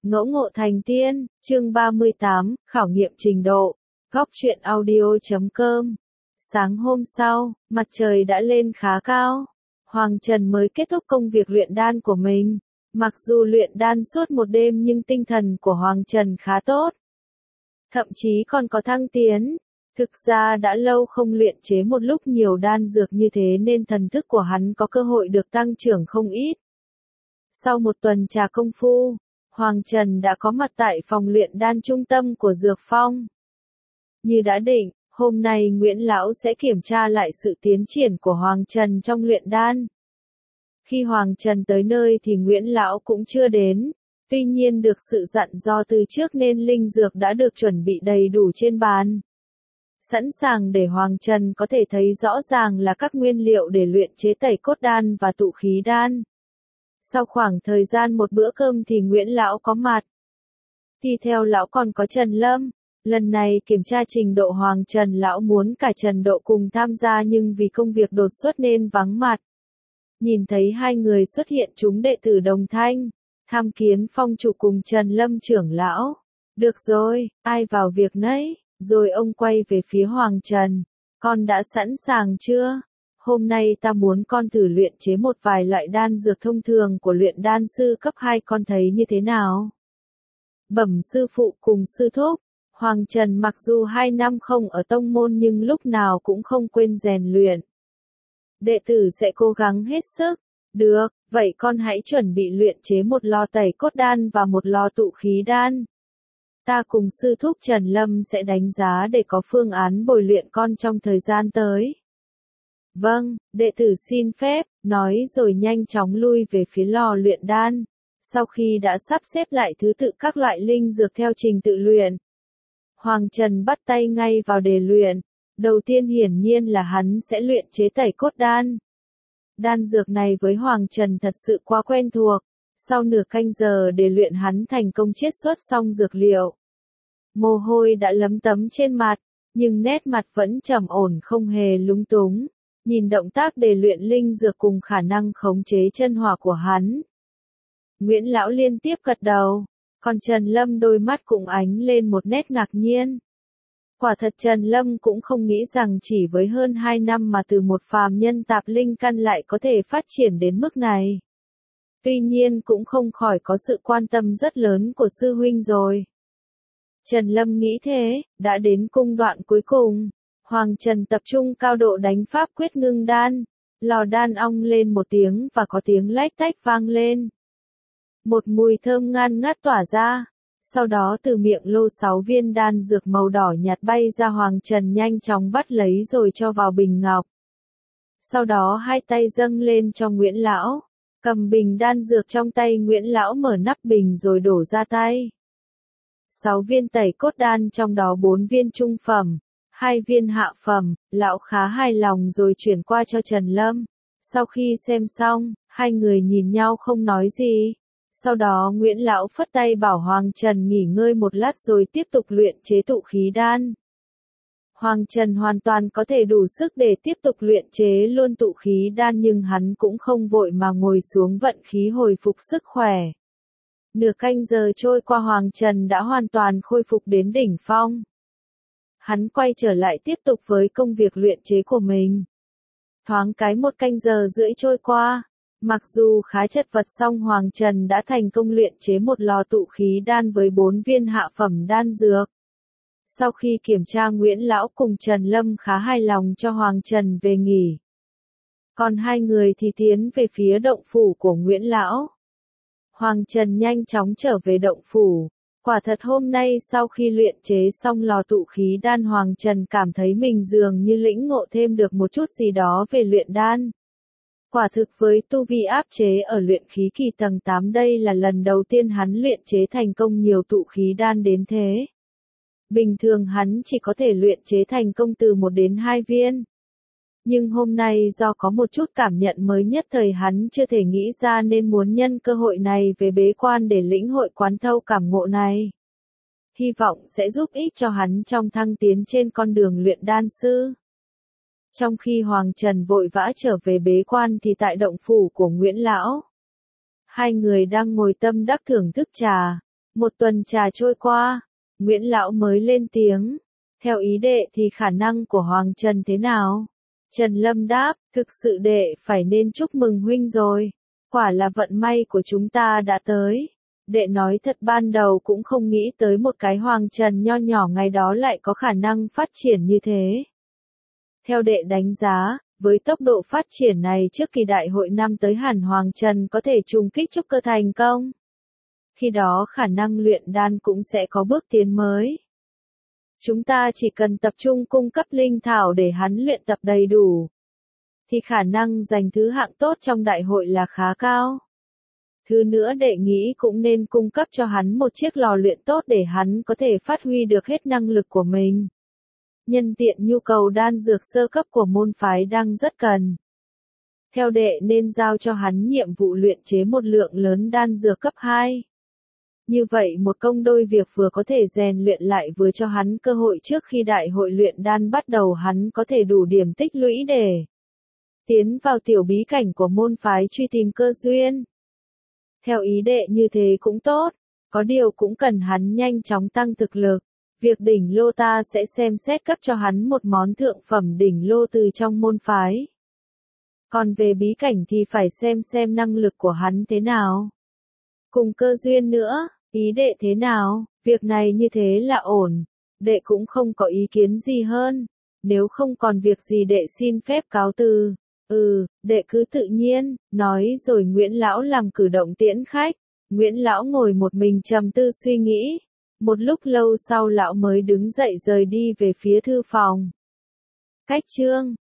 Ngẫu ngộ thành tiên, chương 38, khảo nghiệm trình độ. Góc truyện audio.com. Sáng hôm sau, mặt trời đã lên khá cao. Hoàng Trần mới kết thúc công việc luyện đan của mình. Mặc dù luyện đan suốt một đêm nhưng tinh thần của Hoàng Trần khá tốt. Thậm chí còn có thăng tiến. Thực ra đã lâu không luyện chế một lúc nhiều đan dược như thế nên thần thức của hắn có cơ hội được tăng trưởng không ít. Sau một tuần trà công phu, Hoàng Trần đã có mặt tại phòng luyện đan trung tâm của Dược Phong. Như đã định, hôm nay Nguyễn Lão sẽ kiểm tra lại sự tiến triển của Hoàng Trần trong luyện đan. Khi Hoàng Trần tới nơi thì Nguyễn Lão cũng chưa đến, tuy nhiên được sự dặn dò từ trước nên linh dược đã được chuẩn bị đầy đủ trên bàn. Sẵn sàng để Hoàng Trần có thể thấy rõ ràng là các nguyên liệu để luyện chế tẩy cốt đan và tụ khí đan. Sau khoảng thời gian một bữa cơm thì Nguyễn Lão có mặt. Đi theo Lão còn có Trần Lâm. Lần này kiểm tra trình độ Hoàng Trần Lão muốn cả Trần Độ cùng tham gia nhưng vì công việc đột xuất nên vắng mặt. Nhìn thấy hai người xuất hiện chúng đệ tử đồng thanh, Tham Kiến Phong chủ cùng Trần Lâm trưởng lão. Được rồi, ai vào việc nấy, rồi ông quay về phía Hoàng Trần. Con đã sẵn sàng chưa? Hôm nay ta muốn con thử luyện chế một vài loại đan dược thông thường của luyện đan sư cấp 2, con thấy như thế nào? Bẩm sư phụ cùng sư thúc, Hoàng Trần mặc dù 2 năm không ở tông môn nhưng lúc nào cũng không quên rèn luyện. Đệ tử sẽ cố gắng hết sức. Được, vậy con hãy chuẩn bị luyện chế một lò tẩy cốt đan và một lò tụ khí đan. Ta cùng sư thúc Trần Lâm sẽ đánh giá để có phương án bồi luyện con trong thời gian tới. Vâng, đệ tử xin phép, nói rồi nhanh chóng lui về phía lò luyện đan. Sau khi đã sắp xếp lại thứ tự các loại linh dược theo trình tự luyện, Hoàng Trần bắt tay ngay vào đề luyện. Đầu tiên hiển nhiên là hắn sẽ luyện chế tẩy cốt đan. Đan dược này với Hoàng Trần thật sự quá quen thuộc. Sau nửa canh giờ để luyện hắn thành công chiết xuất xong dược liệu. Mồ hôi đã lấm tấm trên mặt, nhưng nét mặt vẫn trầm ổn không hề lúng túng. Nhìn động tác để luyện linh dược cùng khả năng khống chế chân hỏa của hắn, Nguyễn Lão liên tiếp gật đầu, còn Trần Lâm đôi mắt cũng ánh lên một nét ngạc nhiên. Quả thật Trần Lâm cũng không nghĩ rằng chỉ với hơn 2 năm mà từ một phàm nhân tạp linh căn lại có thể phát triển đến mức này. Tuy nhiên cũng không khỏi có sự quan tâm rất lớn của sư huynh rồi. Trần Lâm nghĩ thế, đã đến cung đoạn cuối cùng. Hoàng Trần tập trung cao độ đánh pháp quyết ngưng đan. Lò đan ong lên một tiếng và có tiếng lách tách vang lên. Một mùi thơm ngan ngát tỏa ra. Sau đó từ miệng lô 6 viên đan dược màu đỏ nhạt bay ra, Hoàng Trần nhanh chóng bắt lấy rồi cho vào bình ngọc. Sau đó hai tay dâng lên cho Nguyễn Lão. Cầm bình đan dược trong tay Nguyễn Lão, mở nắp bình rồi đổ ra tay. 6 viên tẩy cốt đan, trong đó 4 viên trung phẩm, 2 viên hạ phẩm. Lão khá hài lòng rồi chuyển qua cho Trần Lâm. Sau khi xem xong, hai người nhìn nhau không nói gì. Sau đó Nguyễn Lão phất tay bảo Hoàng Trần nghỉ ngơi một lát rồi tiếp tục luyện chế tụ khí đan. Hoàng Trần hoàn toàn có thể đủ sức để tiếp tục luyện chế luôn tụ khí đan nhưng hắn cũng không vội mà ngồi xuống vận khí hồi phục sức khỏe. Nửa canh giờ trôi qua, Hoàng Trần đã hoàn toàn khôi phục đến đỉnh phong. Hắn quay trở lại tiếp tục với công việc luyện chế của mình. Thoáng cái 1 canh giờ rưỡi trôi qua. Mặc dù khá chật vật song Hoàng Trần đã thành công luyện chế một lò tụ khí đan với 4 viên hạ phẩm đan dược. Sau khi kiểm tra, Nguyễn Lão cùng Trần Lâm khá hài lòng cho Hoàng Trần về nghỉ. Còn hai người thì tiến về phía động phủ của Nguyễn Lão. Hoàng Trần nhanh chóng trở về động phủ. Quả thật hôm nay sau khi luyện chế xong lò tụ khí đan, Hoàng Trần cảm thấy mình dường như lĩnh ngộ thêm được một chút gì đó về luyện đan. Quả thực với tu vi áp chế ở luyện khí kỳ tầng 8, đây là lần đầu tiên hắn luyện chế thành công nhiều tụ khí đan đến thế. Bình thường hắn chỉ có thể luyện chế thành công từ 1 đến 2 viên. Nhưng hôm nay do có một chút cảm nhận mới nhất thời hắn chưa thể nghĩ ra nên muốn nhân cơ hội này về bế quan để lĩnh hội quán thâu cảm ngộ này. Hy vọng sẽ giúp ích cho hắn trong thăng tiến trên con đường luyện đan sư. Trong khi Hoàng Trần vội vã trở về bế quan thì tại động phủ của Nguyễn Lão, hai người đang ngồi tâm đắc thưởng thức trà. Một tuần trà trôi qua, Nguyễn Lão mới lên tiếng. Theo ý đệ thì khả năng của Hoàng Trần thế nào? Trần Lâm đáp, thực sự đệ phải nên chúc mừng huynh rồi. Quả là vận may của chúng ta đã tới. Đệ nói thật ban đầu cũng không nghĩ tới một cái Hoàng Trần nho nhỏ ngày đó lại có khả năng phát triển như thế. Theo đệ đánh giá, với tốc độ phát triển này trước kỳ đại hội năm tới hẳn Hoàng Trần có thể trùng kích trúc cơ thành công. Khi đó khả năng luyện đan cũng sẽ có bước tiến mới. Chúng ta chỉ cần tập trung cung cấp linh thảo để hắn luyện tập đầy đủ, thì khả năng giành thứ hạng tốt trong đại hội là khá cao. Thứ nữa đệ nghĩ cũng nên cung cấp cho hắn một chiếc lò luyện tốt để hắn có thể phát huy được hết năng lực của mình. Nhân tiện nhu cầu đan dược sơ cấp của môn phái đang rất cần. Theo đệ nên giao cho hắn nhiệm vụ luyện chế một lượng lớn đan dược cấp 2. Như vậy một công đôi việc, vừa có thể rèn luyện lại vừa cho hắn cơ hội trước khi đại hội luyện đan bắt đầu hắn có thể đủ điểm tích lũy để tiến vào tiểu bí cảnh của môn phái truy tìm cơ duyên. Theo ý đệ như thế cũng tốt, có điều cũng cần hắn nhanh chóng tăng thực lực. Việc đỉnh lô ta sẽ xem xét cấp cho hắn một món thượng phẩm đỉnh lô từ trong môn phái. Còn về bí cảnh thì phải xem năng lực của hắn thế nào. Cùng cơ duyên nữa, ý đệ thế nào, việc này như thế là ổn. Đệ cũng không có ý kiến gì hơn. Nếu không còn việc gì đệ xin phép cáo từ. Đệ cứ tự nhiên, nói rồi Nguyễn Lão làm cử động tiễn khách. Nguyễn Lão ngồi một mình trầm tư suy nghĩ. Một lúc lâu sau lão mới đứng dậy rời đi về phía thư phòng. Cách chương